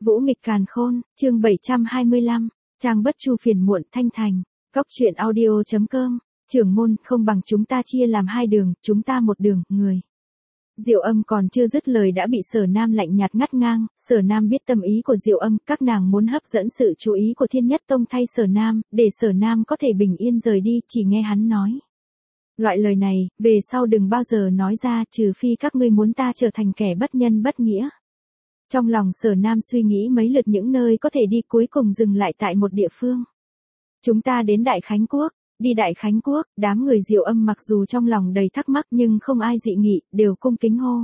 Vũ nghịch càn khôn, chương 725, Trang Bất Chu phiền muộn thanh thành, Cóc truyện audio.com, trưởng môn không bằng chúng ta chia làm hai đường, chúng ta một đường, người. Diệu Âm còn chưa dứt lời đã bị Sở Nam lạnh nhạt ngắt ngang, Sở Nam biết tâm ý của Diệu Âm, các nàng muốn hấp dẫn sự chú ý của Thiên Nhất Tông thay Sở Nam, để Sở Nam có thể bình yên rời đi, chỉ nghe hắn nói. Loại lời này, về sau đừng bao giờ nói ra, trừ phi các ngươi muốn ta trở thành kẻ bất nhân bất nghĩa. Trong lòng Sở Nam suy nghĩ mấy lượt những nơi có thể đi, cuối cùng dừng lại tại một địa phương. Chúng ta đến Đại Khánh Quốc. Đi Đại Khánh Quốc, đám người Diệu Âm mặc dù trong lòng đầy thắc mắc nhưng không ai dị nghị, đều cung kính hô.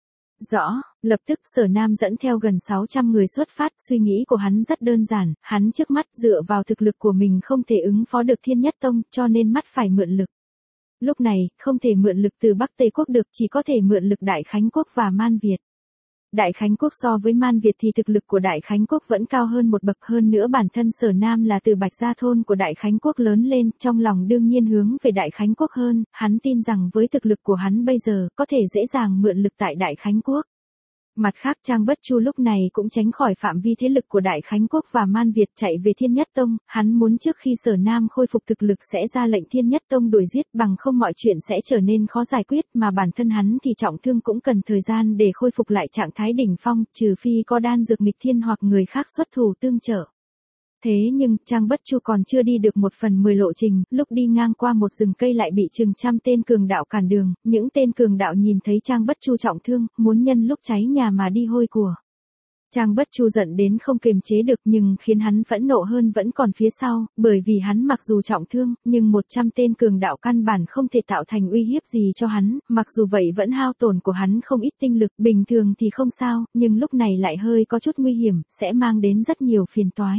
Rõ, lập tức Sở Nam dẫn theo gần 600 người xuất phát, suy nghĩ của hắn rất đơn giản, hắn trước mắt dựa vào thực lực của mình không thể ứng phó được Thiên Nhất Tông, cho nên mắt phải mượn lực. Lúc này, không thể mượn lực từ Bắc Tây Quốc được, chỉ có thể mượn lực Đại Khánh Quốc và Man Việt. Đại Khánh Quốc so với Man Việt thì thực lực của Đại Khánh Quốc vẫn cao hơn một bậc, hơn nữa bản thân Sở Nam là từ Bạch Gia thôn của Đại Khánh Quốc lớn lên, trong lòng đương nhiên hướng về Đại Khánh Quốc hơn, hắn tin rằng với thực lực của hắn bây giờ, có thể dễ dàng mượn lực tại Đại Khánh Quốc. Mặt khác Trang Bất Chu lúc này cũng tránh khỏi phạm vi thế lực của Đại Khánh Quốc và Man Việt chạy về Thiên Nhất Tông, hắn muốn trước khi Sở Nam khôi phục thực lực sẽ ra lệnh Thiên Nhất Tông đuổi giết, bằng không mọi chuyện sẽ trở nên khó giải quyết, mà bản thân hắn thì trọng thương cũng cần thời gian để khôi phục lại trạng thái đỉnh phong, trừ phi có đan dược nghịch thiên hoặc người khác xuất thủ tương trợ. Thế nhưng, Trang Bất Chu còn chưa đi được 1/10 lộ trình, lúc đi ngang qua một rừng cây lại bị chừng trăm tên cường đạo cản đường, những tên cường đạo nhìn thấy Trang Bất Chu trọng thương, muốn nhân lúc cháy nhà mà đi hôi của. Trang Bất Chu giận đến không kiềm chế được, nhưng khiến hắn phẫn nộ hơn vẫn còn phía sau, bởi vì hắn mặc dù trọng thương, nhưng 100 tên cường đạo căn bản không thể tạo thành uy hiếp gì cho hắn, mặc dù vậy vẫn hao tổn của hắn không ít tinh lực, bình thường thì không sao, nhưng lúc này lại hơi có chút nguy hiểm, sẽ mang đến rất nhiều phiền toái.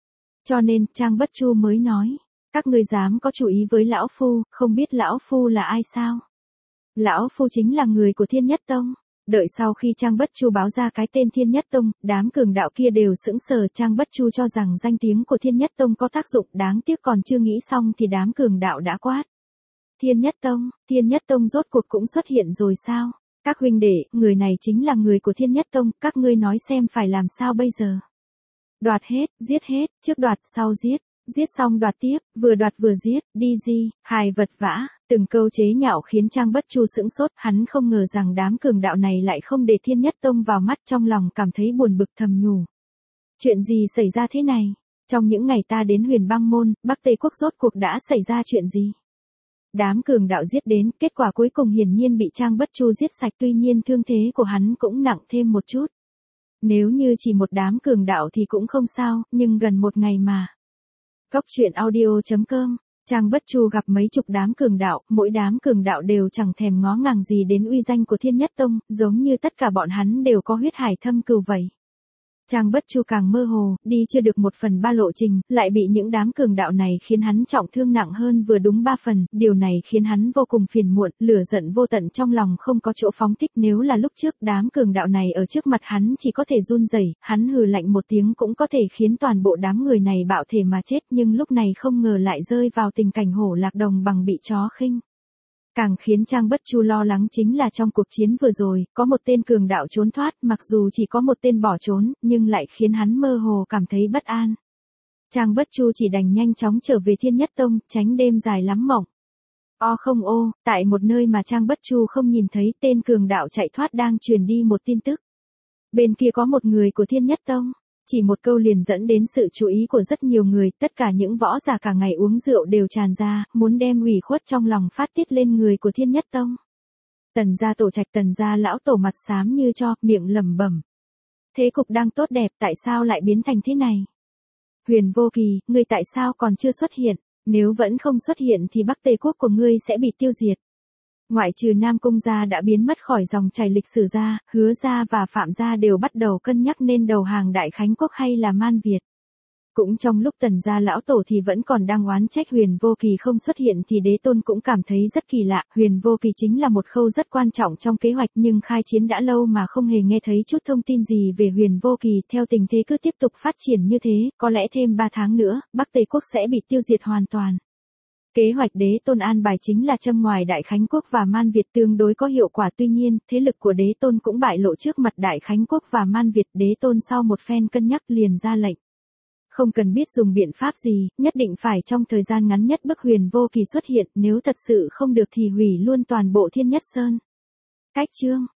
Cho nên, Trang Bất Chu mới nói, các ngươi dám có chủ ý với lão phu, không biết lão phu là ai sao? Lão phu chính là người của Thiên Nhất Tông. Đợi sau khi Trang Bất Chu báo ra cái tên Thiên Nhất Tông, đám cường đạo kia đều sững sờ. Trang Bất Chu cho rằng danh tiếng của Thiên Nhất Tông có tác dụng, đáng tiếc còn chưa nghĩ xong thì đám cường đạo đã quát. Thiên Nhất Tông rốt cuộc cũng xuất hiện rồi sao? Các huynh đệ, người này chính là người của Thiên Nhất Tông, các ngươi nói xem phải làm sao bây giờ? Đoạt hết, giết hết, trước đoạt sau giết, giết xong đoạt tiếp, vừa đoạt vừa giết, đi gì, hài vật vã, từng câu chế nhạo khiến Trang Bất Chu sững sốt, hắn không ngờ rằng đám cường đạo này lại không để Thiên Nhất Tông vào mắt, trong lòng cảm thấy buồn bực thầm nhủ. Chuyện gì xảy ra thế này? Trong những ngày ta đến Huyền Băng Môn, Bắc Tây Quốc rốt cuộc đã xảy ra chuyện gì? Đám cường đạo giết đến, kết quả cuối cùng hiển nhiên bị Trang Bất Chu giết sạch, tuy nhiên thương thế của hắn cũng nặng thêm một chút. Nếu như chỉ một đám cường đạo thì cũng không sao, nhưng gần một ngày mà. Cóc truyện audio.com, Trang Bất Chu gặp mấy chục đám cường đạo, mỗi đám cường đạo đều chẳng thèm ngó ngàng gì đến uy danh của Thiên Nhất Tông, giống như tất cả bọn hắn đều có huyết hải thâm cừu vậy. Trang Bất Chu càng mơ hồ, đi chưa được 1/3 lộ trình, lại bị những đám cường đạo này khiến hắn trọng thương nặng hơn vừa đúng 3 phần, điều này khiến hắn vô cùng phiền muộn, lửa giận vô tận trong lòng không có chỗ phóng thích, nếu là lúc trước đám cường đạo này ở trước mặt hắn chỉ có thể run rẩy, hắn hừ lạnh một tiếng cũng có thể khiến toàn bộ đám người này bạo thể mà chết, nhưng lúc này không ngờ lại rơi vào tình cảnh hổ lạc đồng bằng bị chó khinh. Càng khiến Trang Bất Chu lo lắng chính là trong cuộc chiến vừa rồi, có một tên cường đạo trốn thoát, mặc dù chỉ có một tên bỏ trốn, nhưng lại khiến hắn mơ hồ cảm thấy bất an. Trang Bất Chu chỉ đành nhanh chóng trở về Thiên Nhất Tông, tránh đêm dài lắm mộng. Không tại một nơi mà Trang Bất Chu không nhìn thấy, tên cường đạo chạy thoát đang truyền đi một tin tức. Bên kia có một người của Thiên Nhất Tông. Chỉ một câu liền dẫn đến sự chú ý của rất nhiều người, tất cả những võ giả cả ngày uống rượu đều tràn ra, muốn đem ủy khuất trong lòng phát tiết lên người của Thiên Nhất Tông. Tần gia tổ trạch, Tần gia lão tổ mặt xám như tro, miệng lẩm bẩm. Thế cục đang tốt đẹp, tại sao lại biến thành thế này? Huyền Vô Kỳ, ngươi tại sao còn chưa xuất hiện? Nếu vẫn không xuất hiện thì Bắc Tây Quốc của ngươi sẽ bị tiêu diệt. Ngoại trừ Nam Cung gia đã biến mất khỏi dòng chảy lịch sử ra, Hứa gia và Phạm gia đều bắt đầu cân nhắc nên đầu hàng Đại Khánh Quốc hay là Man Việt. Cũng trong lúc Tần gia lão tổ thì vẫn còn đang oán trách Huyền Vô Kỳ không xuất hiện thì Đế Tôn cũng cảm thấy rất kỳ lạ, Huyền Vô Kỳ chính là một khâu rất quan trọng trong kế hoạch nhưng khai chiến đã lâu mà không hề nghe thấy chút thông tin gì về Huyền Vô Kỳ, theo tình thế cứ tiếp tục phát triển như thế, có lẽ thêm 3 tháng nữa, Bắc Tây Quốc sẽ bị tiêu diệt hoàn toàn. Kế hoạch Đế Tôn an bài chính là châm ngòi Đại Khánh Quốc và Man Việt tương đối có hiệu quả, tuy nhiên, thế lực của Đế Tôn cũng bại lộ trước mặt Đại Khánh Quốc và Man Việt. Đế Tôn sau một phen cân nhắc liền ra lệnh. Không cần biết dùng biện pháp gì, nhất định phải trong thời gian ngắn nhất bức Huyền Vô Kỳ xuất hiện, nếu thật sự không được thì hủy luôn toàn bộ Thiên Nhất Sơn. Cách chương